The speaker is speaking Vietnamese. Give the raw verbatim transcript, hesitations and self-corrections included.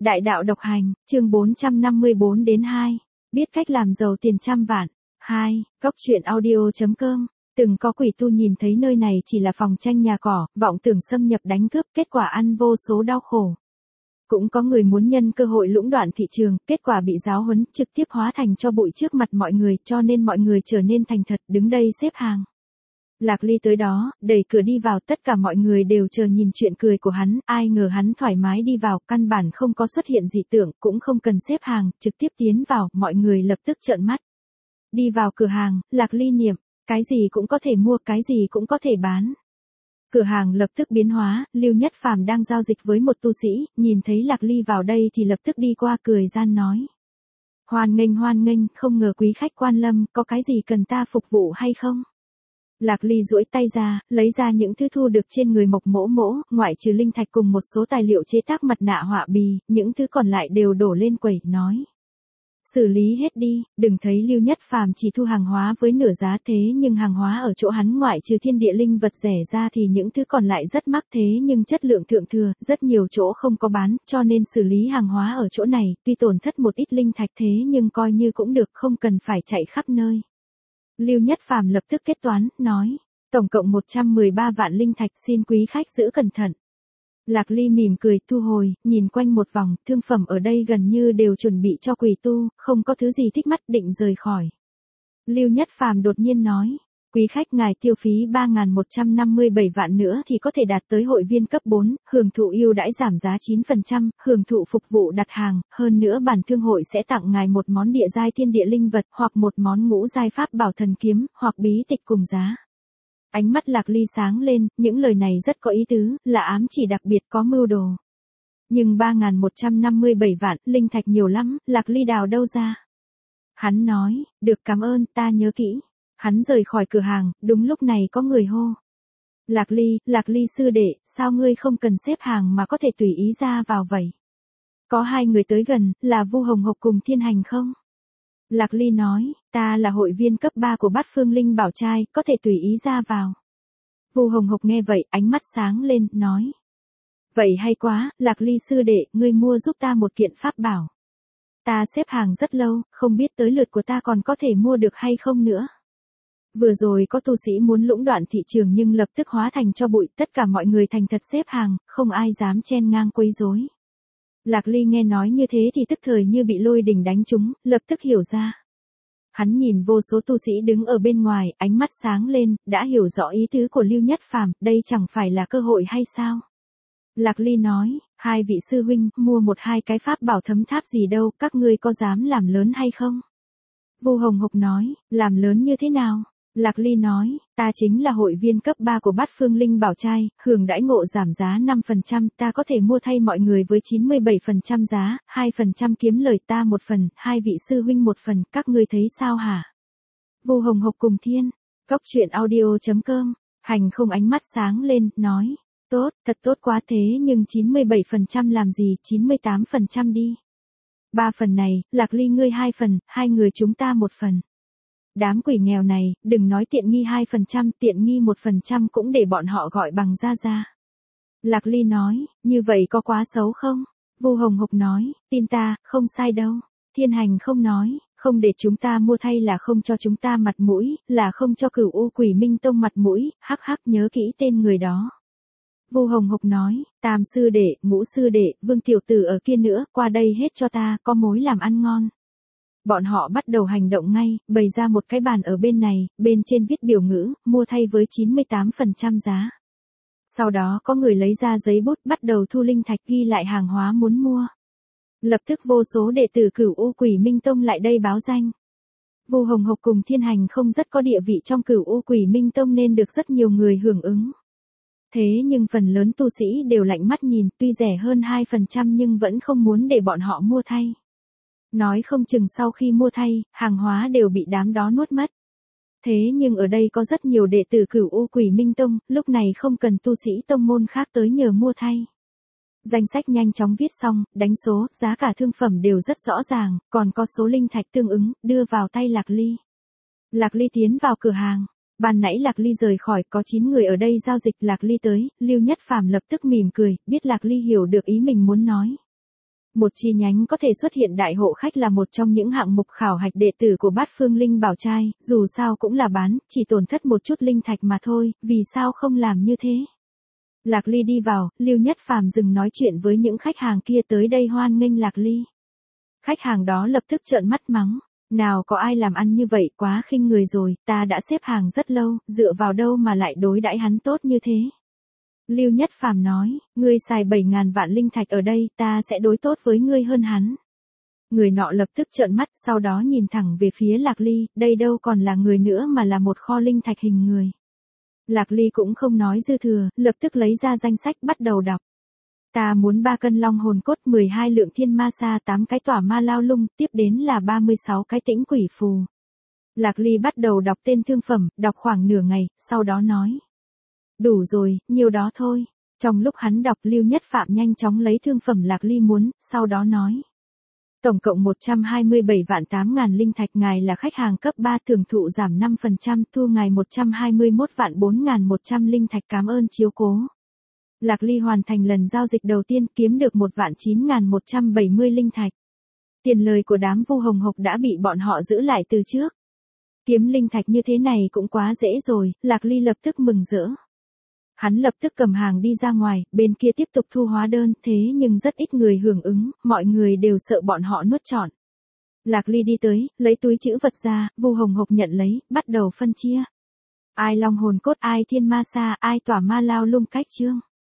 Đại đạo độc hành, chương bốn trăm năm mươi bốn đến hai. Biết cách làm giàu tiền trăm vạn. hai. Góc truyện audio chấm com. Từng có quỷ tu nhìn thấy nơi này chỉ là phòng tranh nhà cỏ, vọng tưởng xâm nhập đánh cướp, kết quả ăn vô số đau khổ. Cũng có người muốn nhân cơ hội lũng đoạn thị trường, kết quả bị giáo huấn, trực tiếp hóa thành cho bụi trước mặt mọi người, cho nên mọi người trở nên thành thật, đứng đây xếp hàng. Lạc Ly tới đó, đẩy cửa đi vào, tất cả mọi người đều chờ nhìn chuyện cười của hắn, ai ngờ hắn thoải mái đi vào, căn bản không có xuất hiện dị tượng, cũng không cần xếp hàng, trực tiếp tiến vào, mọi người lập tức trợn mắt. Đi vào cửa hàng, Lạc Ly niệm, cái gì cũng có thể mua, cái gì cũng có thể bán. Cửa hàng lập tức biến hóa, Lưu Nhất Phàm đang giao dịch với một tu sĩ, nhìn thấy Lạc Ly vào đây thì lập tức đi qua cười gian nói. Hoan nghênh hoan nghênh, không ngờ quý khách quan lâm, có cái gì cần ta phục vụ hay không? Lạc Ly duỗi tay ra, lấy ra những thứ thu được trên người Mộc Mỗ Mỗ, ngoại trừ linh thạch cùng một số tài liệu chế tác mặt nạ họa bì, những thứ còn lại đều đổ lên quầy, nói. Xử lý hết đi, đừng thấy Lưu Nhất Phàm chỉ thu hàng hóa với nửa giá thế nhưng hàng hóa ở chỗ hắn ngoại trừ thiên địa linh vật rẻ ra thì những thứ còn lại rất mắc thế nhưng chất lượng thượng thừa, rất nhiều chỗ không có bán, cho nên xử lý hàng hóa ở chỗ này, tuy tổn thất một ít linh thạch thế nhưng coi như cũng được, không cần phải chạy khắp nơi. Lưu Nhất Phàm lập tức kết toán, nói, tổng cộng một trăm mười ba vạn linh thạch, xin quý khách giữ cẩn thận. Lạc Ly mỉm cười, thu hồi, nhìn quanh một vòng, thương phẩm ở đây gần như đều chuẩn bị cho quỷ tu, không có thứ gì thích mắt, định rời khỏi. Lưu Nhất Phàm đột nhiên nói, quý khách ngài tiêu phí ba nghìn một trăm năm mươi bảy vạn nữa thì có thể đạt tới hội viên cấp bốn, hưởng thụ ưu đãi giảm giá chín phần trăm, hưởng thụ phục vụ đặt hàng, hơn nữa bản thương hội sẽ tặng ngài một món địa giai thiên địa linh vật, hoặc một món ngũ giai pháp bảo thần kiếm, hoặc bí tịch cùng giá. Ánh mắt Lạc Ly sáng lên, những lời này rất có ý tứ, là ám chỉ đặc biệt có mưu đồ. Nhưng ba nghìn một trăm năm mươi bảy vạn, linh thạch nhiều lắm, Lạc Ly đào đâu ra? Hắn nói, được cảm ơn, ta nhớ kỹ. Hắn rời khỏi cửa hàng, đúng lúc này có người hô. Lạc Ly, Lạc Ly sư đệ, sao ngươi không cần xếp hàng mà có thể tùy ý ra vào vậy? Có hai người tới gần, là Vu Hồng Hộc cùng Thiên Hành không? Lạc Ly nói, ta là hội viên cấp ba của Bát Phương Linh Bảo Trai, có thể tùy ý ra vào. Vu Hồng Hộc nghe vậy, ánh mắt sáng lên, nói. Vậy hay quá, Lạc Ly sư đệ, ngươi mua giúp ta một kiện pháp bảo. Ta xếp hàng rất lâu, không biết tới lượt của ta còn có thể mua được hay không nữa. Vừa rồi có tu sĩ muốn lũng đoạn thị trường nhưng lập tức hóa thành cho bụi, tất cả mọi người thành thật xếp hàng, không ai dám chen ngang quấy rối. Lạc Ly nghe nói như thế thì tức thời như bị lôi đình đánh trúng, lập tức hiểu ra. Hắn nhìn vô số tu sĩ đứng ở bên ngoài, ánh mắt sáng lên, đã hiểu rõ ý tứ của Lưu Nhất Phàm, đây chẳng phải là cơ hội hay sao? Lạc Ly nói, hai vị sư huynh, mua một hai cái pháp bảo thấm tháp gì đâu, các ngươi có dám làm lớn hay không? Vu Hồng Hộc nói, làm lớn như thế nào? Lạc Ly nói, ta chính là hội viên cấp ba của Bát Phương Linh Bảo Trai, hưởng đãi ngộ giảm giá năm phần trăm, ta có thể mua thay mọi người với chín mươi bảy phần trăm giá, hai phần trăm kiếm lời ta một phần, hai vị sư huynh một phần, các ngươi thấy sao hả? Vu Hồng Hộc cùng Thiên, góc truyện audio chấm com, Hành không ánh mắt sáng lên, nói, tốt, thật tốt quá thế nhưng chín mươi bảy phần trăm làm gì, chín mươi tám phần trăm đi. Ba phần này, Lạc Ly ngươi hai phần, hai người chúng ta một phần. Đám quỷ nghèo này, đừng nói tiện nghi hai phần trăm, tiện nghi một phần trăm cũng để bọn họ gọi bằng ra ra. Lạc Ly nói, như vậy có quá xấu không? Vu Hồng Hộc nói, tin ta, không sai đâu. Thiên Hành không nói, không để chúng ta mua thay là không cho chúng ta mặt mũi, là không cho Cửu U Quỷ Minh Tông mặt mũi, hắc hắc nhớ kỹ tên người đó. Vu Hồng Hộc nói, Tam sư đệ, Ngũ sư đệ, Vương tiểu tử ở kia nữa, qua đây hết cho ta, có mối làm ăn ngon. Bọn họ bắt đầu hành động ngay, bày ra một cái bàn ở bên này, bên trên viết biểu ngữ, mua thay với chín mươi tám phần trăm giá. Sau đó có người lấy ra giấy bút bắt đầu thu linh thạch ghi lại hàng hóa muốn mua. Lập tức vô số đệ tử Cửu U Quỷ Minh Tông lại đây báo danh. Vu Hồng Hộc cùng Thiên Hành không rất có địa vị trong Cửu U Quỷ Minh Tông nên được rất nhiều người hưởng ứng. Thế nhưng phần lớn tu sĩ đều lạnh mắt nhìn, tuy rẻ hơn hai phần trăm nhưng vẫn không muốn để bọn họ mua thay. Nói không chừng sau khi mua thay, hàng hóa đều bị đám đó nuốt mất. Thế nhưng ở đây có rất nhiều đệ tử Cửu U Quỷ Minh Tông, lúc này không cần tu sĩ tông môn khác tới nhờ mua thay. Danh sách nhanh chóng viết xong, đánh số, giá cả thương phẩm đều rất rõ ràng, còn có số linh thạch tương ứng, đưa vào tay Lạc Ly. Lạc Ly tiến vào cửa hàng. Ban nãy Lạc Ly rời khỏi, có chín người ở đây giao dịch, Lạc Ly tới, Lưu Nhất Phàm lập tức mỉm cười, biết Lạc Ly hiểu được ý mình muốn nói. Một chi nhánh có thể xuất hiện đại hộ khách là một trong những hạng mục khảo hạch đệ tử của Bát Phương Linh Bảo trai, dù sao cũng là bán, chỉ tổn thất một chút linh thạch mà thôi, vì sao không làm như thế? Lạc Ly đi vào, Lưu Nhất Phàm dừng nói chuyện với những khách hàng kia tới đây hoan nghênh Lạc Ly. Khách hàng đó lập tức trợn mắt mắng, nào có ai làm ăn như vậy, quá khinh người rồi, ta đã xếp hàng rất lâu, dựa vào đâu mà lại đối đãi hắn tốt như thế. Lưu Nhất Phàm nói, ngươi xài bảy ngàn vạn linh thạch ở đây, ta sẽ đối tốt với ngươi hơn hắn. Người nọ lập tức trợn mắt, sau đó nhìn thẳng về phía Lạc Ly, đây đâu còn là người nữa mà là một kho linh thạch hình người. Lạc Ly cũng không nói dư thừa, lập tức lấy ra danh sách bắt đầu đọc. Ta muốn ba cân long hồn cốt, mười hai lượng thiên ma sa, tám cái tỏa ma lao lung, tiếp đến là ba mươi sáu cái tĩnh quỷ phù. Lạc Ly bắt đầu đọc tên thương phẩm, đọc khoảng nửa ngày, sau đó nói. Đủ rồi, nhiều đó thôi. Trong lúc hắn đọc, Lưu Nhất Phạm nhanh chóng lấy thương phẩm Lạc Ly muốn, sau đó nói. Tổng cộng một trăm hai mươi bảy vạn tám ngàn linh thạch, ngài là khách hàng cấp ba, thưởng thụ giảm năm phần trăm, thu ngài một trăm hai mươi mốt vạn bốn ngàn một trăm linh thạch, cảm ơn chiếu cố. Lạc Ly hoàn thành lần giao dịch đầu tiên, kiếm được một vạn chín ngàn một trăm bảy mươi linh thạch. Tiền lời của đám Vu Hồng Hộc đã bị bọn họ giữ lại từ trước. Kiếm linh thạch như thế này cũng quá dễ rồi, Lạc Ly lập tức mừng rỡ. Hắn lập tức cầm hàng đi ra ngoài, bên kia tiếp tục thu hóa đơn, thế nhưng rất ít người hưởng ứng, mọi người đều sợ bọn họ nuốt trọn. Lạc Ly đi tới, lấy túi trữ vật ra, Vu Hồng Hộc nhận lấy, bắt đầu phân chia. Ai long hồn cốt, ai thiên ma sa, ai tỏa ma lao lung cách chương.